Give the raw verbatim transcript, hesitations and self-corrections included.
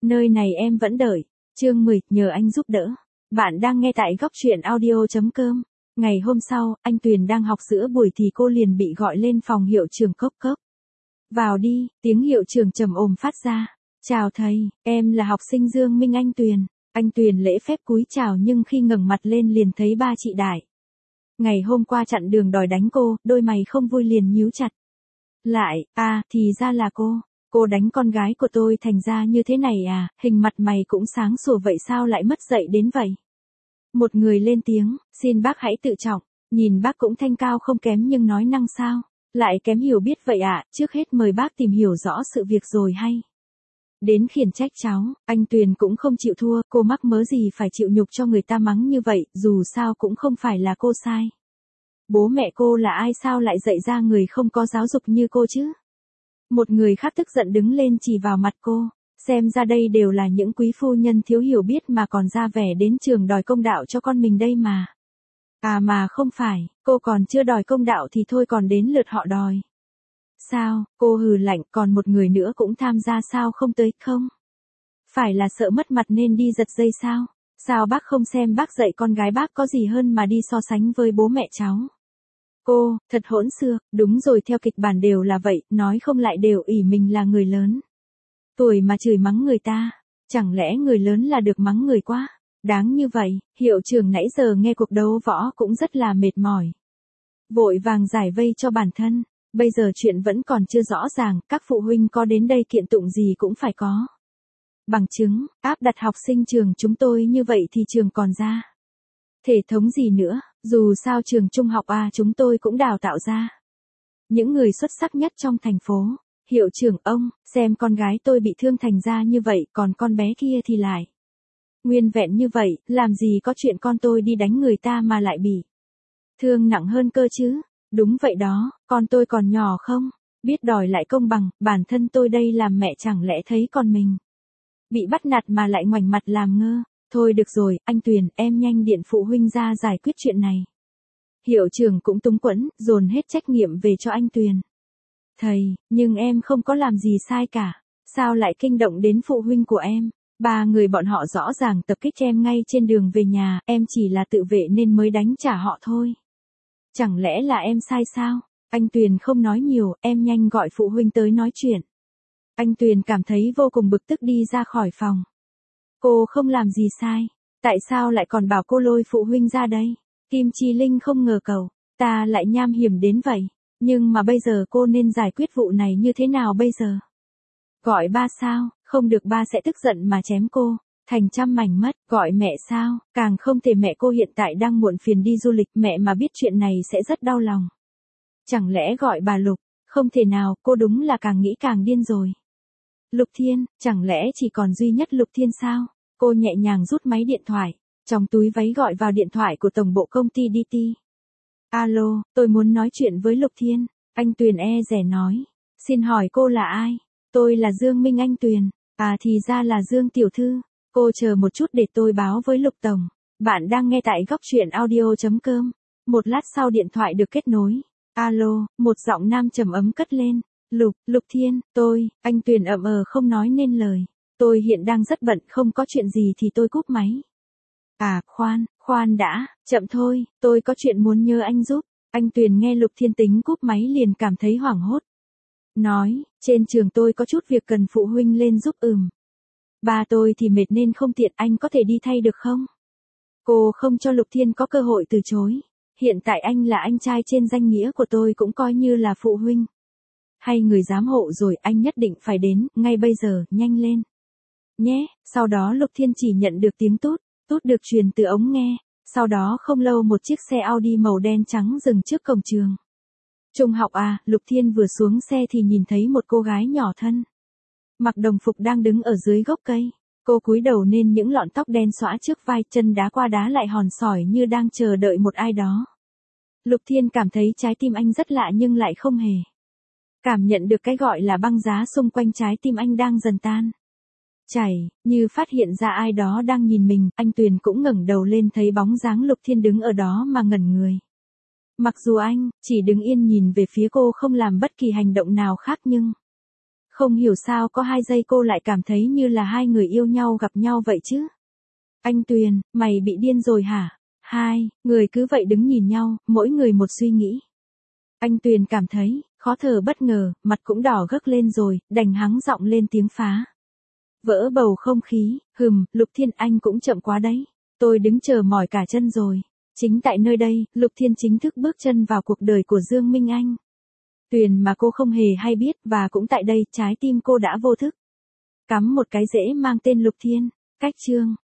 Nơi này em vẫn đợi. Chương mười, nhờ anh giúp đỡ. Bạn đang nghe tại góc truyện audio chấm com. Ngày hôm sau, anh Tuyền đang học giữa buổi thì cô liền bị gọi lên phòng hiệu trưởng cốc cốc. Vào đi, tiếng hiệu trưởng trầm ồm phát ra. Chào thầy, em là học sinh Dương Minh Anh Tuyền. Anh Tuyền lễ phép cúi chào nhưng khi ngẩng mặt lên liền thấy ba chị Đại. Ngày hôm qua chặn đường đòi đánh cô, đôi mày không vui liền nhíu chặt. Lại, à, thì ra là cô. Cô đánh con gái của tôi thành ra như thế này à, hình mặt mày cũng sáng sủa vậy sao lại mất dạy đến vậy? Một người lên tiếng, xin bác hãy tự trọng, nhìn bác cũng thanh cao không kém nhưng nói năng sao, lại kém hiểu biết vậy ạ, à? Trước hết mời bác tìm hiểu rõ sự việc rồi hay. Đến khiển trách cháu, anh Tuyền cũng không chịu thua, cô mắc mớ gì phải chịu nhục cho người ta mắng như vậy, dù sao cũng không phải là cô sai. Bố mẹ cô là ai sao lại dạy ra người không có giáo dục như cô chứ? Một người khác tức giận đứng lên chỉ vào mặt cô, xem ra đây đều là những quý phu nhân thiếu hiểu biết mà còn ra vẻ đến trường đòi công đạo cho con mình đây mà. À mà không phải, cô còn chưa đòi công đạo thì thôi còn đến lượt họ đòi. Sao, cô hừ lạnh, còn một người nữa cũng tham gia sao không tới không? Phải là sợ mất mặt nên đi giật dây sao? Sao bác không xem bác dạy con gái bác có gì hơn mà đi so sánh với bố mẹ cháu? Cô, thật hỗn xược, đúng rồi theo kịch bản đều là vậy, nói không lại đều ỷ mình là người lớn. Tuổi mà chửi mắng người ta, chẳng lẽ người lớn là được mắng người quá? Đáng như vậy, hiệu trưởng nãy giờ nghe cuộc đấu võ cũng rất là mệt mỏi. Vội vàng giải vây cho bản thân, bây giờ chuyện vẫn còn chưa rõ ràng, các phụ huynh có đến đây kiện tụng gì cũng phải có. Bằng chứng, áp đặt học sinh trường chúng tôi như vậy thì trường còn ra. Thể thống gì nữa, dù sao trường trung học A chúng tôi cũng đào tạo ra. Những người xuất sắc nhất trong thành phố. Hiệu trưởng ông, xem con gái tôi bị thương thành ra như vậy, còn con bé kia thì lại. Nguyên vẹn như vậy, làm gì có chuyện con tôi đi đánh người ta mà lại bị thương nặng hơn cơ chứ. Đúng vậy đó, con tôi còn nhỏ không, biết đòi lại công bằng, bản thân tôi đây làm mẹ chẳng lẽ thấy con mình bị bắt nạt mà lại ngoảnh mặt làm ngơ. Thôi được rồi, anh Tuyền, em nhanh điện phụ huynh ra giải quyết chuyện này. Hiệu trưởng cũng túng quẫn, dồn hết trách nhiệm về cho anh Tuyền. Thầy, nhưng em không có làm gì sai cả. Sao lại kinh động đến phụ huynh của em? Ba người bọn họ rõ ràng tập kích em ngay trên đường về nhà, em chỉ là tự vệ nên mới đánh trả họ thôi. Chẳng lẽ là em sai sao? Anh Tuyền không nói nhiều, em nhanh gọi phụ huynh tới nói chuyện. Anh Tuyền cảm thấy vô cùng bực tức đi ra khỏi phòng. Cô không làm gì sai, tại sao lại còn bảo cô lôi phụ huynh ra đây? Kim Chi Linh không ngờ cậu, ta lại nham hiểm đến vậy, nhưng mà bây giờ cô nên giải quyết vụ này như thế nào bây giờ? Gọi ba sao, không được ba sẽ tức giận mà chém cô, thành trăm mảnh mất, gọi mẹ sao, càng không thể mẹ cô hiện tại đang muộn phiền đi du lịch, mẹ mà biết chuyện này sẽ rất đau lòng. Chẳng lẽ gọi bà Lục, không thể nào, cô đúng là càng nghĩ càng điên rồi. Lục Thiên, chẳng lẽ chỉ còn duy nhất Lục Thiên sao? Cô nhẹ nhàng rút máy điện thoại, trong túi váy gọi vào điện thoại của tổng bộ công ty đê tê. Alo, tôi muốn nói chuyện với Lục Thiên. Anh Tuyền e dè nói. Xin hỏi cô là ai? Tôi là Dương Minh Anh Tuyền. À thì ra là Dương Tiểu Thư. Cô chờ một chút để tôi báo với Lục Tổng. Bạn đang nghe tại góc truyện audio chấm com. Một lát sau điện thoại được kết nối. Alo, một giọng nam trầm ấm cất lên. Lục, Lục Thiên, tôi, anh Tuyền ậm ờ không nói nên lời. Tôi hiện đang rất bận, không có chuyện gì thì tôi cúp máy. À, khoan, khoan đã, chậm thôi, tôi có chuyện muốn nhờ anh giúp. Anh Tuyền nghe Lục Thiên tính cúp máy liền cảm thấy hoảng hốt. Nói, trên trường tôi có chút việc cần phụ huynh lên giúp ừm. Ba tôi thì mệt nên không tiện, anh có thể đi thay được không? Cô không cho Lục Thiên có cơ hội từ chối. Hiện tại anh là anh trai trên danh nghĩa của tôi cũng coi như là phụ huynh. Hay người giám hộ rồi, anh nhất định phải đến, ngay bây giờ, nhanh lên. Nhé, sau đó Lục Thiên chỉ nhận được tiếng tút, tút được truyền từ ống nghe, sau đó không lâu một chiếc xe Audi màu đen trắng dừng trước cổng trường. Trung học à, Lục Thiên vừa xuống xe thì nhìn thấy một cô gái nhỏ thân. Mặc đồng phục đang đứng ở dưới gốc cây, cô cúi đầu nên những lọn tóc đen xõa trước vai, chân đá qua đá lại hòn sỏi như đang chờ đợi một ai đó. Lục Thiên cảm thấy trái tim anh rất lạ nhưng lại không hề. Cảm nhận được cái gọi là băng giá xung quanh trái tim anh đang dần tan. Chảy, như phát hiện ra ai đó đang nhìn mình, anh Tuyền cũng ngẩng đầu lên thấy bóng dáng Lục Thiên đứng ở đó mà ngẩn người. Mặc dù anh chỉ đứng yên nhìn về phía cô không làm bất kỳ hành động nào khác nhưng Không hiểu sao có hai giây cô lại cảm thấy như là hai người yêu nhau gặp nhau vậy chứ. Anh Tuyền, mày bị điên rồi hả? Hai, người cứ vậy đứng nhìn nhau, mỗi người một suy nghĩ. Anh Tuyền cảm thấy, khó thở bất ngờ, mặt cũng đỏ gấc lên rồi, đành hắng giọng lên tiếng phá. Vỡ bầu không khí, hừm, Lục Thiên anh cũng chậm quá đấy. Tôi đứng chờ mỏi cả chân rồi. Chính tại nơi đây, Lục Thiên chính thức bước chân vào cuộc đời của Dương Minh Anh. Tuyền mà cô không hề hay biết và cũng tại đây trái tim cô đã vô thức cắm một cái rễ mang tên Lục Thiên. Cách chương